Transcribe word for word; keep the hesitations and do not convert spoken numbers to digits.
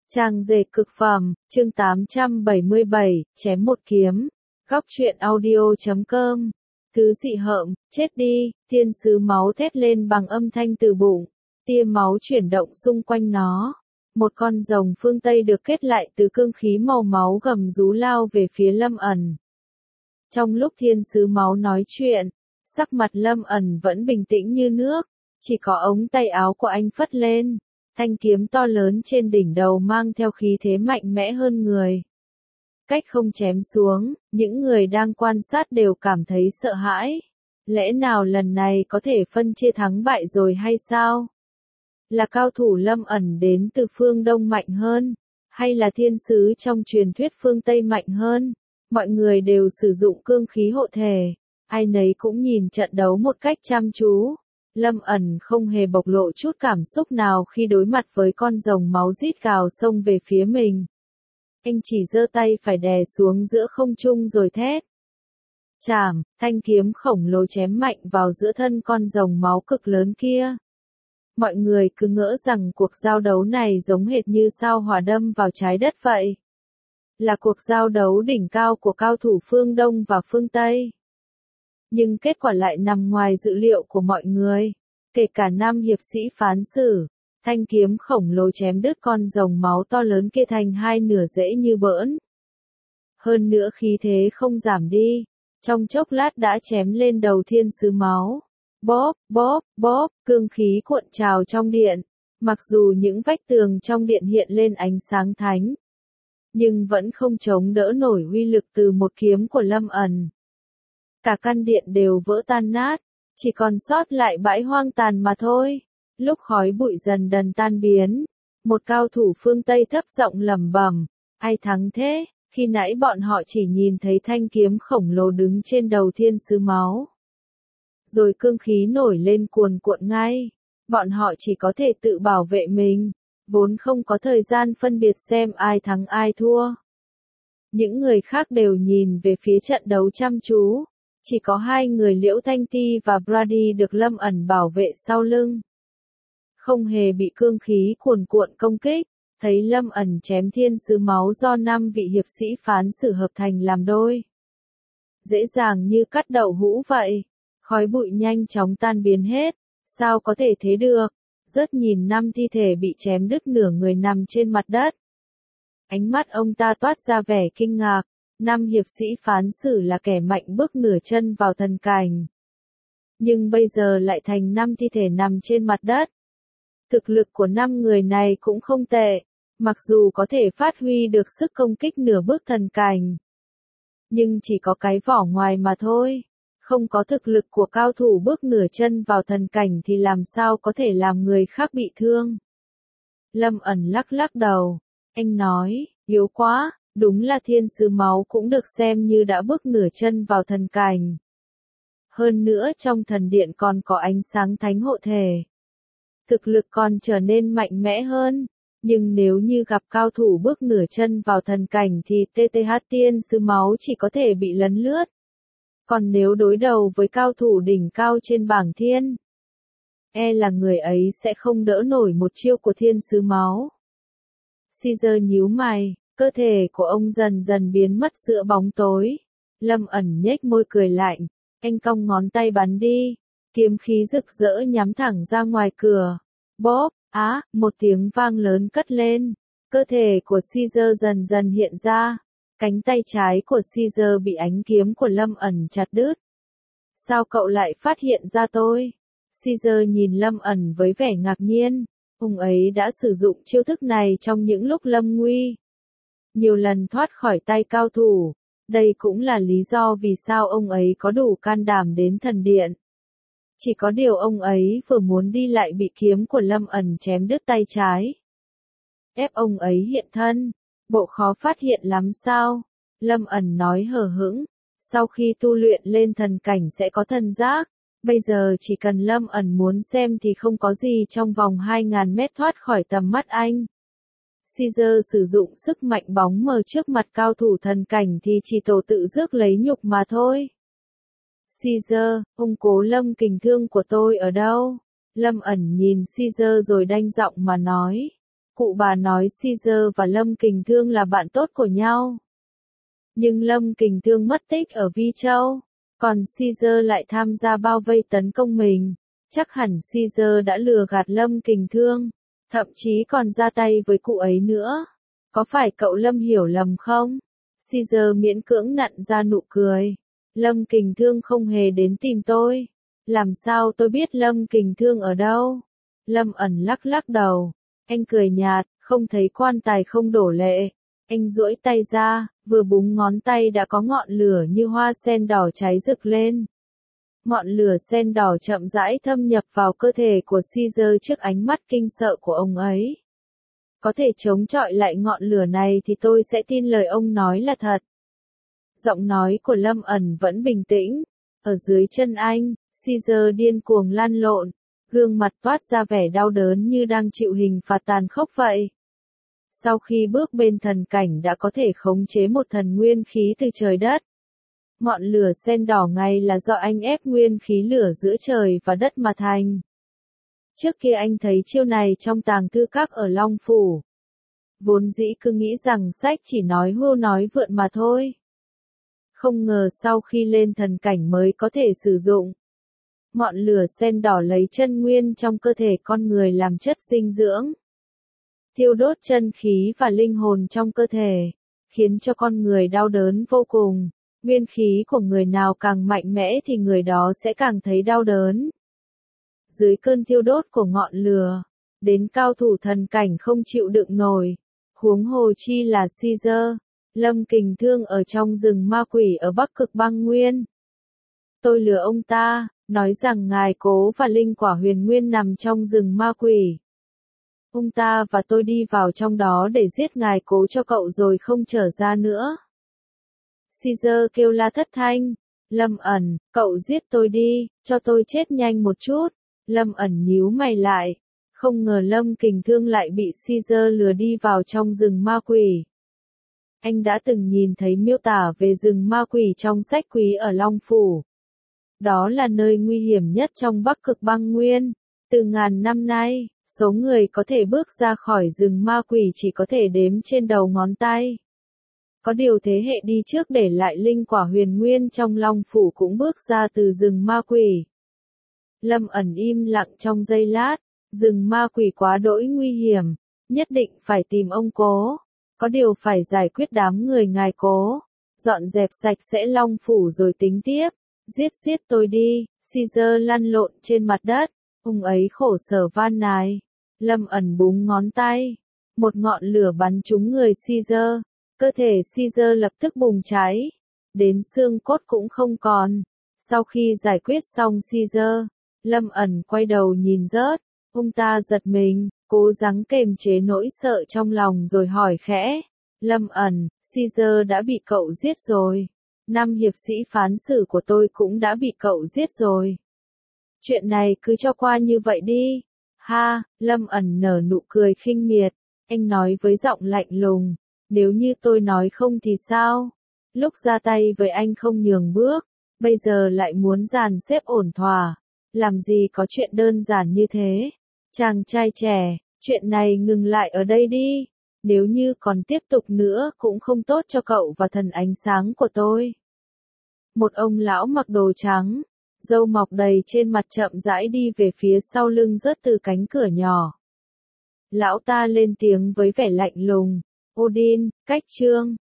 Trang dệt cực phẩm, chương tám trăm bảy mươi bảy, chém một kiếm. Góc truyện audio chấm com. Thứ dị hợm, chết đi, thiên sứ máu thét lên bằng âm thanh từ bụng. Tia máu chuyển động xung quanh nó. Một con rồng phương Tây được kết lại từ cương khí màu máu gầm rú lao về phía Lâm ẩn. Trong lúc thiên sứ máu nói chuyện, sắc mặt Lâm ẩn vẫn bình tĩnh như nước, chỉ có ống tay áo của anh phất lên. Thanh kiếm to lớn trên đỉnh đầu mang theo khí thế mạnh mẽ hơn người. Cách không chém xuống, những người đang quan sát đều cảm thấy sợ hãi. Lẽ nào lần này có thể phân chia thắng bại rồi hay sao? Là cao thủ Lâm ẩn đến từ phương Đông mạnh hơn? Hay là thiên sứ trong truyền thuyết phương Tây mạnh hơn? Mọi người đều sử dụng cương khí hộ thể. Ai nấy cũng nhìn trận đấu một cách chăm chú. Lâm ẩn không hề bộc lộ chút cảm xúc nào khi đối mặt với con rồng máu rít gào xông về phía mình. Anh chỉ giơ tay phải đè xuống giữa không trung rồi thét. Chảm, thanh kiếm khổng lồ chém mạnh vào giữa thân con rồng máu cực lớn kia. Mọi người cứ ngỡ rằng cuộc giao đấu này giống hệt như sao hỏa đâm vào trái đất vậy. Là cuộc giao đấu đỉnh cao của cao thủ phương Đông và phương Tây. Nhưng kết quả lại nằm ngoài dự liệu của mọi người. Kể cả năm hiệp sĩ phán xử, thanh kiếm khổng lồ chém đứt con rồng máu to lớn kia thành hai nửa dễ như bỡn. Hơn nữa khí thế không giảm đi, trong chốc lát đã chém lên đầu thiên sứ máu. Bóp, bóp, bóp, cương khí cuộn trào trong điện. Mặc dù những vách tường trong điện hiện lên ánh sáng thánh, nhưng vẫn không chống đỡ nổi uy lực từ một kiếm của Lâm ẩn. Cả căn điện đều vỡ tan nát, chỉ còn sót lại bãi hoang tàn mà thôi. Lúc khói bụi dần dần tan biến, một cao thủ phương Tây thấp giọng lẩm bẩm, ai thắng thế? Khi nãy bọn họ chỉ nhìn thấy thanh kiếm khổng lồ đứng trên đầu thiên sứ máu. Rồi cương khí nổi lên cuồn cuộn ngay, bọn họ chỉ có thể tự bảo vệ mình, vốn không có thời gian phân biệt xem ai thắng ai thua. Những người khác đều nhìn về phía trận đấu chăm chú. Chỉ có hai người Liễu Thanh Ti và Brady được Lâm ẩn bảo vệ sau lưng. Không hề bị cương khí cuồn cuộn công kích, thấy Lâm ẩn chém thiên sứ máu do năm vị hiệp sĩ phán xử hợp thành làm đôi. Dễ dàng như cắt đậu hũ vậy, khói bụi nhanh chóng tan biến hết, sao có thể thế được, rớt nhìn năm thi thể bị chém đứt nửa người nằm trên mặt đất. Ánh mắt ông ta toát ra vẻ kinh ngạc. Năm hiệp sĩ phán xử là kẻ mạnh bước nửa chân vào thần cảnh. Nhưng bây giờ lại thành năm thi thể nằm trên mặt đất. Thực lực của năm người này cũng không tệ, mặc dù có thể phát huy được sức công kích nửa bước thần cảnh. Nhưng chỉ có cái vỏ ngoài mà thôi. Không có thực lực của cao thủ bước nửa chân vào thần cảnh thì làm sao có thể làm người khác bị thương. Lâm ẩn lắc lắc đầu. Anh nói, yếu quá. Đúng là thiên sứ máu cũng được xem như đã bước nửa chân vào thần cảnh. Hơn nữa trong thần điện còn có ánh sáng thánh hộ thể. Thực lực còn trở nên mạnh mẽ hơn. Nhưng nếu như gặp cao thủ bước nửa chân vào thần cảnh thì tê tê hát thiên sứ máu chỉ có thể bị lấn lướt. Còn nếu đối đầu với cao thủ đỉnh cao trên bảng thiên, e là người ấy sẽ không đỡ nổi một chiêu của thiên sứ máu. Caesar nhíu mày. Cơ thể của ông dần dần biến mất giữa bóng tối. Lâm ẩn nhếch môi cười lạnh. Anh cong ngón tay bắn đi. Kiếm khí rực rỡ nhắm thẳng ra ngoài cửa. Bóp, á, một tiếng vang lớn cất lên. Cơ thể của Caesar dần dần hiện ra. Cánh tay trái của Caesar bị ánh kiếm của Lâm ẩn chặt đứt. Sao cậu lại phát hiện ra tôi? Caesar nhìn Lâm ẩn với vẻ ngạc nhiên. Ông ấy đã sử dụng chiêu thức này trong những lúc lâm nguy. Nhiều lần thoát khỏi tay cao thủ. Đây cũng là lý do vì sao ông ấy có đủ can đảm đến thần điện. Chỉ có điều ông ấy vừa muốn đi lại bị kiếm của Lâm ẩn chém đứt tay trái. Ép ông ấy hiện thân. Bộ khó phát hiện lắm sao? Lâm ẩn nói hờ hững. Sau khi tu luyện lên thần cảnh sẽ có thần giác. Bây giờ chỉ cần Lâm ẩn muốn xem thì không có gì trong vòng hai nghìn mét thoát khỏi tầm mắt anh. Caesar sử dụng sức mạnh bóng mờ trước mặt cao thủ thần cảnh thì chỉ tổ tự rước lấy nhục mà thôi. Caesar, ông cố Lâm kình thương của tôi ở đâu? Lâm ẩn nhìn Caesar rồi đanh giọng mà nói. Cụ bà nói Caesar và Lâm Kình Thương là bạn tốt của nhau. Nhưng Lâm Kình Thương mất tích ở Vi Châu, còn Caesar lại tham gia bao vây tấn công mình. Chắc hẳn Caesar đã lừa gạt Lâm Kình Thương, thậm chí còn ra tay với cụ ấy nữa. Có phải cậu Lâm hiểu lầm không? Caesar miễn cưỡng nặn ra nụ cười. Lâm Kình Thương không hề đến tìm tôi. Làm sao tôi biết Lâm Kình Thương ở đâu? Lâm ẩn lắc lắc đầu. Anh cười nhạt, không thấy quan tài không đổ lệ. Anh duỗi tay ra, vừa búng ngón tay đã có ngọn lửa như hoa sen đỏ cháy rực lên. Ngọn lửa sen đỏ chậm rãi thâm nhập vào cơ thể của Caesar trước ánh mắt kinh sợ của ông ấy. Có thể chống chọi lại ngọn lửa này thì tôi sẽ tin lời ông nói là thật. Giọng nói của Lâm ẩn vẫn bình tĩnh. Ở dưới chân anh, Caesar điên cuồng lăn lộn, gương mặt toát ra vẻ đau đớn như đang chịu hình phạt tàn khốc vậy. Sau khi bước bên thần cảnh đã có thể khống chế một thần nguyên khí từ trời đất. Ngọn lửa sen đỏ ngay là do anh ép nguyên khí lửa giữa trời và đất mà thành. Trước kia anh thấy chiêu này trong tàng thư các ở Long Phủ. Vốn dĩ cứ nghĩ rằng sách chỉ nói hưu nói vượn mà thôi. Không ngờ sau khi lên thần cảnh mới có thể sử dụng. Ngọn lửa sen đỏ lấy chân nguyên trong cơ thể con người làm chất dinh dưỡng. Thiêu đốt chân khí và linh hồn trong cơ thể, khiến cho con người đau đớn vô cùng. Nguyên khí của người nào càng mạnh mẽ thì người đó sẽ càng thấy đau đớn. Dưới cơn thiêu đốt của ngọn lửa, đến cao thủ thần cảnh không chịu đựng nổi. Huống hồ chi là Caesar, Lâm Kình Thương ở trong rừng ma quỷ ở Bắc Cực Băng Nguyên. Tôi lừa ông ta, nói rằng ngài Cố và linh quả huyền nguyên nằm trong rừng ma quỷ. Ông ta và tôi đi vào trong đó để giết ngài Cố cho cậu rồi không trở ra nữa. Caesar kêu la thất thanh. Lâm ẩn, cậu giết tôi đi, cho tôi chết nhanh một chút. Lâm ẩn nhíu mày lại. Không ngờ Lâm Kình Thương lại bị Caesar lừa đi vào trong rừng ma quỷ. Anh đã từng nhìn thấy miêu tả về rừng ma quỷ trong sách quý ở Long Phủ. Đó là nơi nguy hiểm nhất trong Bắc Cực Băng Nguyên. Từ ngàn năm nay, số người có thể bước ra khỏi rừng ma quỷ chỉ có thể đếm trên đầu ngón tay. Có điều thế hệ đi trước để lại linh quả huyền nguyên trong Long Phủ cũng bước ra từ rừng ma quỷ. Lâm ẩn im lặng trong giây lát. Rừng ma quỷ quá đỗi nguy hiểm, nhất định phải tìm ông Cố. Có điều phải giải quyết đám người ngài Cố, dọn dẹp sạch sẽ Long Phủ rồi tính tiếp. Giết giết tôi đi. Caesar lăn lộn trên mặt đất, ông ấy khổ sở van nài. Lâm ẩn búng ngón tay, một ngọn lửa bắn trúng người Caesar, cơ thể Caesar lập tức bùng cháy, đến xương cốt cũng không còn. Sau khi giải quyết xong Caesar, Lâm ẩn quay đầu nhìn rớt, ông ta giật mình, cố gắng kềm chế nỗi sợ trong lòng rồi hỏi khẽ. Lâm ẩn, Caesar đã bị cậu giết rồi. Năm hiệp sĩ phán xử của tôi cũng đã bị cậu giết rồi. Chuyện này cứ cho qua như vậy đi. Ha, Lâm ẩn nở nụ cười khinh miệt. Anh nói với giọng lạnh lùng. Nếu như tôi nói không thì sao? Lúc ra tay với anh không nhường bước, bây giờ lại muốn dàn xếp ổn thỏa. Làm gì có chuyện đơn giản như thế? Chàng trai trẻ, chuyện này ngừng lại ở đây đi. Nếu như còn tiếp tục nữa cũng không tốt cho cậu và thần ánh sáng của tôi. Một ông lão mặc đồ trắng, râu mọc đầy trên mặt chậm rãi đi về phía sau lưng rớt từ cánh cửa nhỏ. Lão ta lên tiếng với vẻ lạnh lùng. Odin, cách trương.